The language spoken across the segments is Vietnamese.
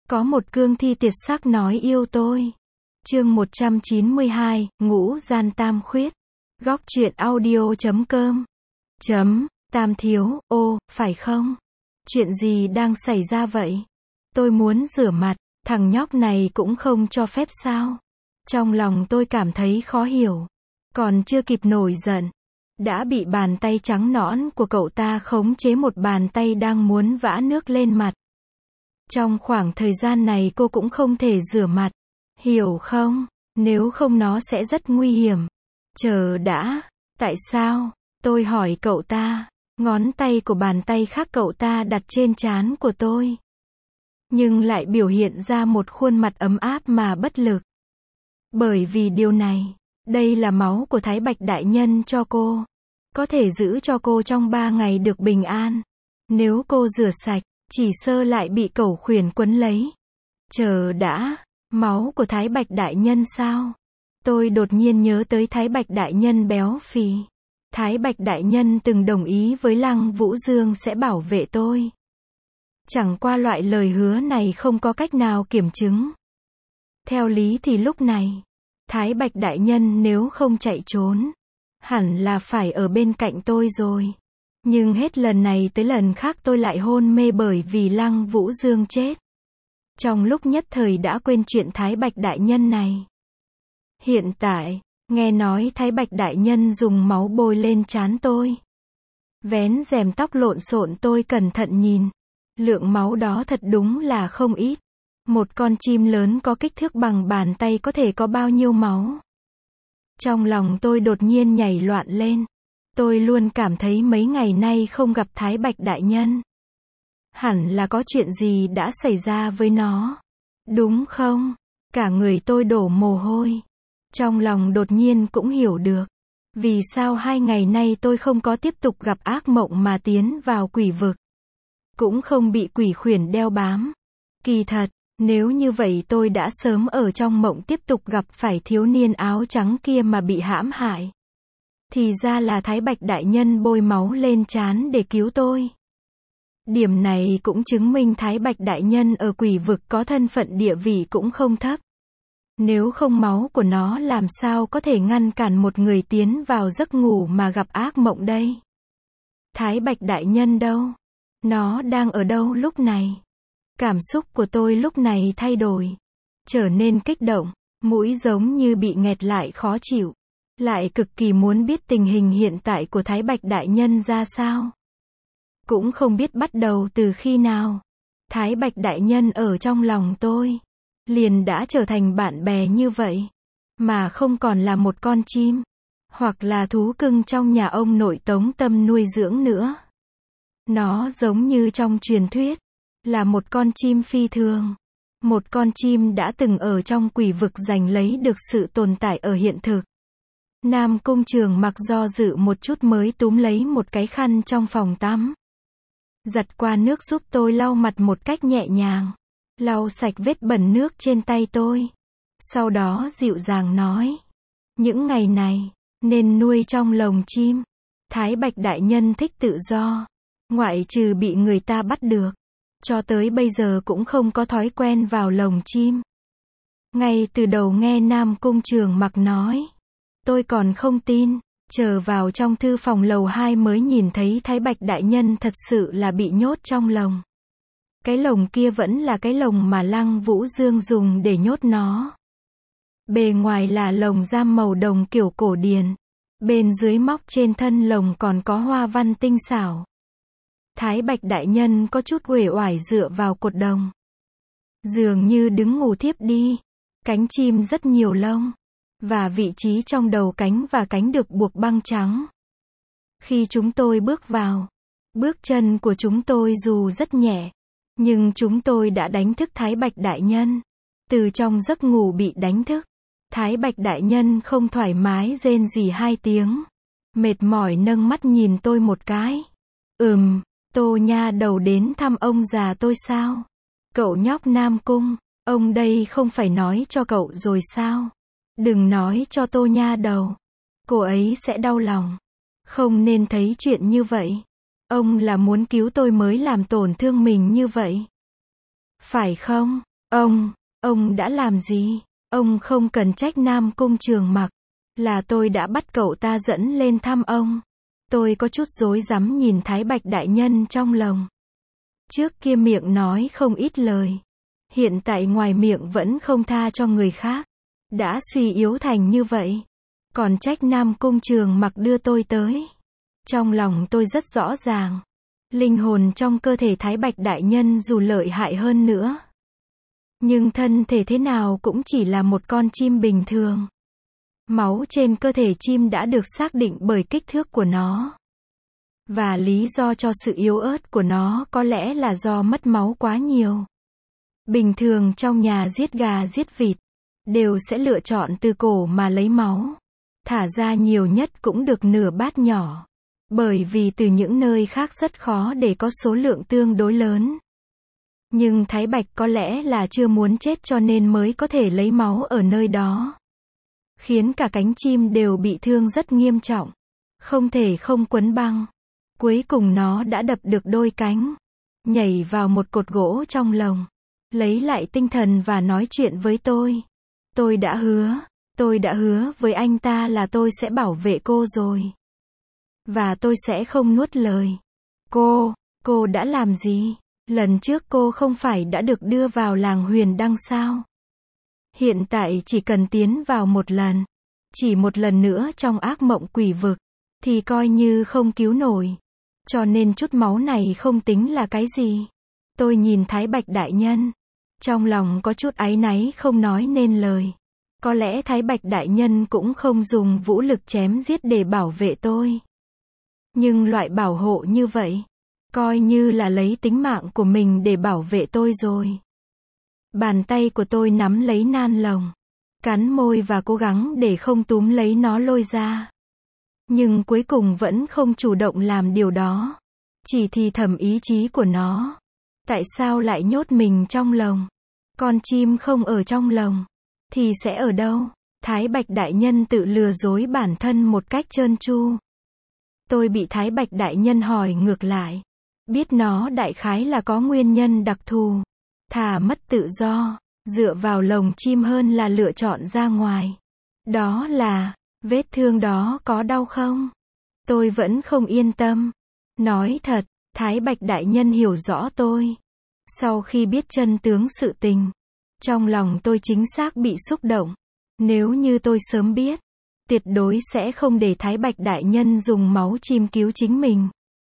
Có một cương thi tuyệt sắc nói yêu tôi. Chương 192, Ngũ Gian Tam Khuyết. Góc truyện audio.com. Tam thiếu, ô, phải không? Chuyện gì đang xảy ra vậy? Tôi muốn rửa mặt, thằng nhóc này cũng không cho phép sao? Trong lòng tôi cảm thấy khó hiểu. Còn chưa kịp nổi giận, đã bị bàn tay trắng nõn của cậu ta khống chế một bàn tay đang muốn vã nước lên mặt. Trong khoảng thời gian này cô cũng không thể rửa mặt, hiểu không? Nếu không nó sẽ rất nguy hiểm. Chờ đã, tại sao? Tôi hỏi cậu ta. Ngón tay của bàn tay khác cậu ta đặt trên trán của tôi, nhưng lại biểu hiện ra một khuôn mặt ấm áp mà bất lực. Bởi vì điều này, đây là máu của Thái Bạch Đại Nhân cho cô. Có thể giữ cho cô trong 3 ngày được bình an. Nếu cô rửa sạch, chỉ sơ lại bị cẩu khuyển quấn lấy. Chờ đã, máu của Thái Bạch Đại Nhân sao? Tôi đột nhiên nhớ tới Thái Bạch Đại Nhân béo phì. Thái Bạch Đại Nhân từng đồng ý với Lăng Vũ Dương sẽ bảo vệ tôi. Chẳng qua loại lời hứa này không có cách nào kiểm chứng. Theo lý thì lúc này, Thái Bạch Đại Nhân nếu không chạy trốn, hẳn là phải ở bên cạnh tôi rồi. Nhưng hết lần này tới lần khác tôi lại hôn mê bởi vì Lăng Vũ Dương chết. Trong lúc nhất thời đã quên chuyện Thái Bạch Đại Nhân này. Hiện tại, nghe nói Thái Bạch Đại Nhân dùng máu bôi lên trán tôi. Vén rèm tóc lộn xộn tôi cẩn thận nhìn. Lượng máu đó thật đúng là không ít. Một con chim lớn có kích thước bằng bàn tay có thể có bao nhiêu máu? Trong lòng tôi đột nhiên nhảy loạn lên. Tôi luôn cảm thấy mấy ngày nay không gặp Thái Bạch Đại Nhân. Hẳn là có chuyện gì đã xảy ra với nó. Đúng không? Cả người tôi đổ mồ hôi. Trong lòng đột nhiên cũng hiểu được. Vì sao 2 ngày nay tôi không có tiếp tục gặp ác mộng mà tiến vào quỷ vực. Cũng không bị quỷ khuyển đeo bám. Kỳ thật, nếu như vậy tôi đã sớm ở trong mộng tiếp tục gặp phải thiếu niên áo trắng kia mà bị hãm hại. Thì ra là Thái Bạch Đại Nhân bôi máu lên trán để cứu tôi. Điểm này cũng chứng minh Thái Bạch Đại Nhân ở quỷ vực có thân phận địa vị cũng không thấp. Nếu không máu của nó làm sao có thể ngăn cản một người tiến vào giấc ngủ mà gặp ác mộng đây? Thái Bạch Đại Nhân đâu? Nó đang ở đâu lúc này? Cảm xúc của tôi lúc này thay đổi, trở nên kích động, mũi giống như bị nghẹt lại khó chịu, lại cực kỳ muốn biết tình hình hiện tại của Thái Bạch Đại Nhân ra sao. Cũng không biết bắt đầu từ khi nào, Thái Bạch Đại Nhân ở trong lòng tôi, liền đã trở thành bạn bè như vậy, mà không còn là một con chim, hoặc là thú cưng trong nhà ông nội Tống Tâm nuôi dưỡng nữa. Nó giống như trong truyền thuyết, là một con chim phi thường. Một con chim đã từng ở trong quỷ vực giành lấy được sự tồn tại ở hiện thực. Nam Cung Trường Mặc do dự một chút mới túm lấy một cái khăn trong phòng tắm. Giặt qua nước giúp tôi lau mặt một cách nhẹ nhàng. Lau sạch vết bẩn nước trên tay tôi. Sau đó dịu dàng nói. Những ngày này, nên nuôi trong lồng chim. Thái Bạch Đại Nhân thích tự do. Ngoại trừ bị người ta bắt được. Cho tới bây giờ cũng không có thói quen vào lồng chim. Ngay từ đầu nghe Nam Cung Trường Mặc nói, tôi còn không tin, chờ vào trong thư phòng lầu 2 mới nhìn thấy Thái Bạch Đại Nhân thật sự là bị nhốt trong lồng. Cái lồng kia vẫn là cái lồng mà Lăng Vũ Dương dùng để nhốt nó. Bề ngoài là lồng giam màu đồng kiểu cổ điển. Bên dưới móc trên thân lồng còn có hoa văn tinh xảo. Thái Bạch Đại Nhân có chút uể oải dựa vào cột đồng. Dường như đứng ngủ thiếp đi. Cánh chim rất nhiều lông. Và vị trí trong đầu cánh và cánh được buộc băng trắng. Khi chúng tôi bước vào, bước chân của chúng tôi dù rất nhẹ, nhưng chúng tôi đã đánh thức Thái Bạch Đại Nhân. Từ trong giấc ngủ bị đánh thức, Thái Bạch Đại Nhân không thoải mái rên rỉ 2 tiếng. Mệt mỏi nâng mắt nhìn tôi một cái. Tô nha đầu đến thăm ông già tôi sao? Cậu nhóc Nam Cung, ông đây không phải nói cho cậu rồi sao? Đừng nói cho Tô nha đầu. Cô ấy sẽ đau lòng. Không nên thấy chuyện như vậy. Ông là muốn cứu tôi mới làm tổn thương mình như vậy. Phải không? Ông đã làm gì? Ông không cần trách Nam Cung Trường Mặc. Là tôi đã bắt cậu ta dẫn lên thăm ông. Tôi có chút rối rắm nhìn Thái Bạch đại nhân trong lòng. Trước kia miệng nói không ít lời. Hiện tại ngoài miệng vẫn không tha cho người khác. Đã suy yếu thành như vậy. Còn trách Nam Cung Trường Mặc đưa tôi tới. Trong lòng tôi rất rõ ràng. Linh hồn trong cơ thể Thái Bạch đại nhân dù lợi hại hơn nữa. Nhưng thân thể thế nào cũng chỉ là một con chim bình thường. Máu trên cơ thể chim đã được xác định bởi kích thước của nó. Và lý do cho sự yếu ớt của nó có lẽ là do mất máu quá nhiều. Bình thường trong nhà giết gà giết vịt, đều sẽ lựa chọn từ cổ mà lấy máu. Thả ra nhiều nhất cũng được nửa bát nhỏ. Bởi vì từ những nơi khác rất khó để có số lượng tương đối lớn. Nhưng Thái Bạch có lẽ là chưa muốn chết cho nên mới có thể lấy máu ở nơi đó. Khiến cả cánh chim đều bị thương rất nghiêm trọng. Không thể không quấn băng. Cuối cùng nó đã đập được đôi cánh. Nhảy vào một cột gỗ trong lồng. Lấy lại tinh thần và nói chuyện với tôi. Tôi đã hứa với anh ta là tôi sẽ bảo vệ cô rồi. Và tôi sẽ không nuốt lời. Cô đã làm gì? Lần trước cô không phải đã được đưa vào làng Huyền Đăng sao? Hiện tại chỉ cần tiến vào một lần. Chỉ một lần nữa trong ác mộng quỷ vực. Thì coi như không cứu nổi. Cho nên chút máu này không tính là cái gì. Tôi nhìn Thái Bạch đại nhân. Trong lòng có chút áy náy không nói nên lời. Có lẽ Thái Bạch đại nhân cũng không dùng vũ lực chém giết để bảo vệ tôi. Nhưng loại bảo hộ như vậy, coi như là lấy tính mạng của mình để bảo vệ tôi rồi. Bàn tay của tôi nắm lấy nan lồng, cắn môi và cố gắng để không túm lấy nó lôi ra. Nhưng cuối cùng vẫn không chủ động làm điều đó. Chỉ thì thầm ý chí của nó. Tại sao lại nhốt mình trong lồng? Con chim không ở trong lồng, thì sẽ ở đâu? Thái Bạch đại nhân tự lừa dối bản thân một cách trơn tru. Tôi bị Thái Bạch đại nhân hỏi ngược lại. Biết nó đại khái là có nguyên nhân đặc thù. Thà mất tự do, dựa vào lồng chim hơn là lựa chọn ra ngoài. Đó là, vết thương đó có đau không? Tôi vẫn không yên tâm. Nói thật, Thái Bạch đại nhân hiểu rõ tôi. Sau khi biết chân tướng sự tình, trong lòng tôi chính xác bị xúc động. Nếu như tôi sớm biết, tuyệt đối sẽ không để Thái Bạch đại nhân dùng máu chim cứu chính mình.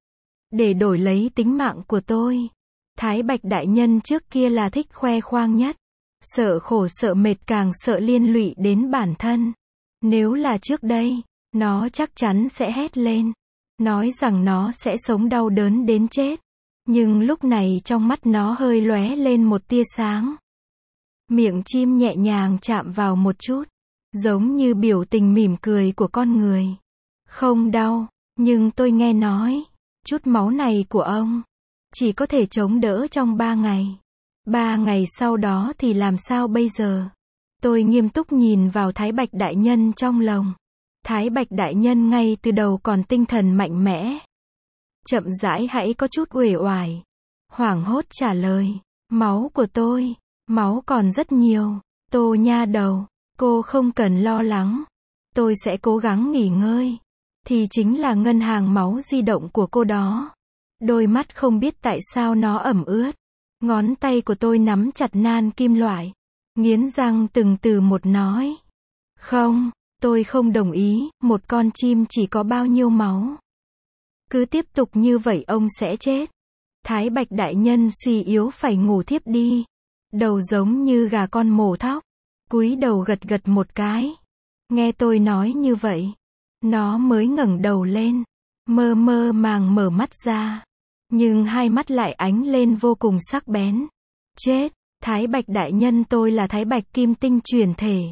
Để đổi lấy tính mạng của tôi. Thái Bạch đại nhân trước kia là thích khoe khoang nhất. Sợ khổ sợ mệt càng sợ liên lụy đến bản thân. Nếu là trước đây, nó chắc chắn sẽ hét lên. Nói rằng nó sẽ sống đau đớn đến chết. Nhưng lúc này trong mắt nó hơi lóe lên một tia sáng. Miệng chim nhẹ nhàng chạm vào một chút. Giống như biểu tình mỉm cười của con người. Không đau, nhưng tôi nghe nói, chút máu này của ông chỉ có thể chống đỡ trong 3 ngày. 3 ngày sau đó thì làm sao bây giờ? Tôi nghiêm túc nhìn vào Thái Bạch đại nhân trong lòng. Thái Bạch đại nhân ngay từ đầu còn tinh thần mạnh mẽ. Chậm rãi hãy có chút uể oải. Hoảng hốt trả lời. Máu của tôi, máu còn rất nhiều. Tô nha đầu, cô không cần lo lắng. Tôi sẽ cố gắng nghỉ ngơi. Thì chính là ngân hàng máu di động của cô đó. Đôi mắt không biết tại sao nó ẩm ướt. Ngón tay của tôi nắm chặt nan kim loại. Nghiến răng từng từ một nói. Không, tôi không đồng ý, một con chim chỉ có bao nhiêu máu. Cứ tiếp tục như vậy ông sẽ chết. Thái Bạch đại nhân suy yếu phải ngủ thiếp đi. Đầu giống như gà con mổ thóc. Cúi đầu gật gật một cái. Nghe tôi nói như vậy, nó mới ngẩng đầu lên. Mơ mơ màng mở mắt ra. Nhưng hai mắt lại ánh lên vô cùng sắc bén. Chết, Thái Bạch đại nhân tôi là Thái Bạch Kim Tinh chuyển thể.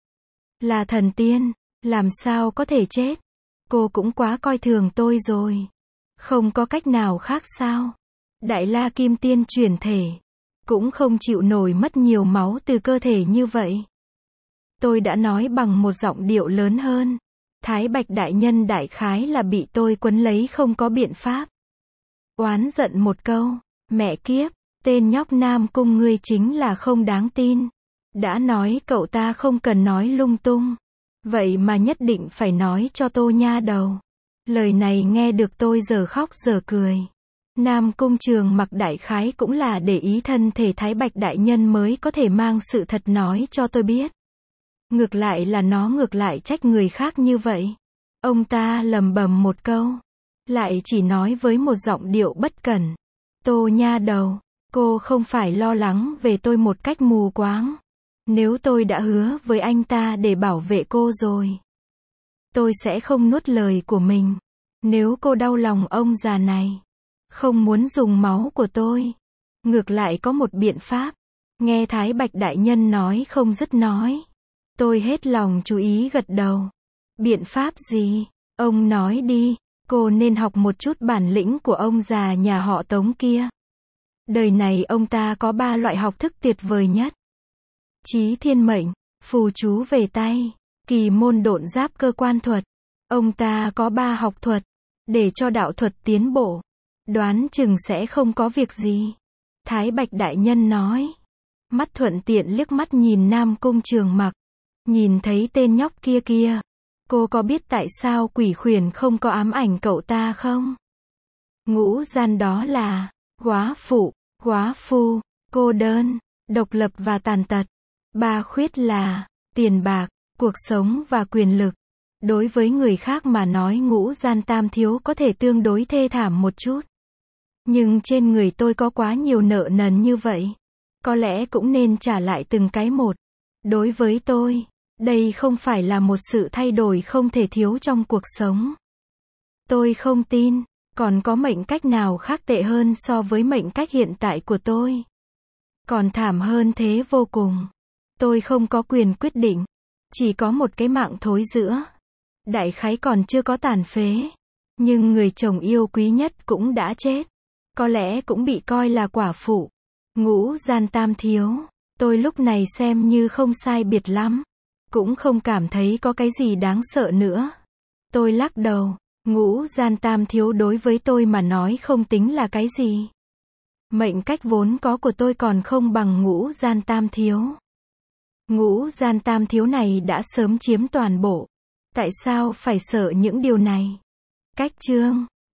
Là thần tiên, làm sao có thể chết? Cô cũng quá coi thường tôi rồi. Không có cách nào khác sao? Đại La Kim Tiên chuyển thể. Cũng không chịu nổi mất nhiều máu từ cơ thể như vậy. Tôi đã nói bằng một giọng điệu lớn hơn. Thái Bạch đại nhân đại khái là bị tôi quấn lấy không có biện pháp. Oán giận một câu. Mẹ kiếp, Tên nhóc Nam Cung ngươi chính là không đáng tin. Đã nói cậu ta không cần nói lung tung. Vậy mà nhất định phải nói cho Tô nha đầu. Lời này nghe được tôi giờ khóc giờ cười. Nam Cung Trường Mặc đại khái cũng là để ý thân thể Thái Bạch đại nhân mới có thể mang sự thật nói cho tôi biết. Ngược lại là nó ngược lại trách người khác như vậy. Ông ta lầm bầm một câu. Lại chỉ nói với một giọng điệu bất cẩn. Tô nha đầu, cô không phải lo lắng về tôi một cách mù quáng. Nếu tôi đã hứa với anh ta để bảo vệ cô rồi, tôi sẽ không nuốt lời của mình. Nếu cô đau lòng ông già này, không muốn dùng máu của tôi, ngược lại có một biện pháp. Nghe Thái Bạch đại nhân nói không dứt nói. Tôi hết lòng chú ý gật đầu. Biện pháp gì? Ông nói đi. Cô nên học một chút bản lĩnh của ông già nhà họ Tống kia. Đời này ông ta có 3 loại học thức tuyệt vời nhất. Chí thiên mệnh, phù chú về tay, kỳ môn độn giáp cơ quan thuật. Ông ta có 3 học thuật, để cho đạo thuật tiến bộ. Đoán chừng sẽ không có việc gì. Thái Bạch đại nhân nói. Mắt thuận tiện liếc mắt nhìn Nam Cung Trường Mặc. Nhìn thấy tên nhóc kia kia. Cô có biết tại sao quỷ khuyển không có ám ảnh cậu ta không? Ngũ gian đó là góa phụ, góa phu, cô đơn, độc lập và tàn tật. 3 khuyết là tiền bạc, cuộc sống và quyền lực. Đối với người khác mà nói ngũ gian tam thiếu có thể tương đối thê thảm một chút. Nhưng trên người tôi có quá nhiều nợ nần như vậy. Có lẽ cũng nên trả lại từng cái một. Đối với tôi, đây không phải là một sự thay đổi không thể thiếu trong cuộc sống. Tôi không tin, còn có mệnh cách nào khác tệ hơn so với mệnh cách hiện tại của tôi. Còn thảm hơn thế vô cùng. Tôi không có quyền quyết định. Chỉ có một cái mạng thối giữa. Đại khái còn chưa có tàn phế. Nhưng người chồng yêu quý nhất cũng đã chết. Có lẽ cũng bị coi là quả phụ. Ngũ gian tam thiếu. Tôi lúc này xem như không sai biệt lắm. Cũng không cảm thấy có cái gì đáng sợ nữa. Tôi lắc đầu. Ngũ gian tam thiếu đối với tôi mà nói không tính là cái gì. Mệnh cách vốn có của tôi còn không bằng ngũ gian tam thiếu. Ngũ gian tam thiếu này đã sớm chiếm toàn bộ. Tại sao phải sợ những điều này? Cách chương